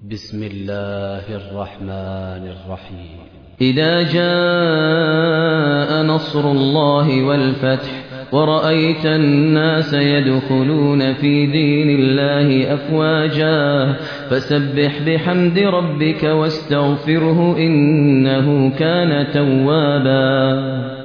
بسم الله الرحمن الرحيم إذا جاء نصر الله والفتح ورأيت الناس يدخلون في دين الله أفواجا فسبح بحمد ربك واستغفره إنه كان توابا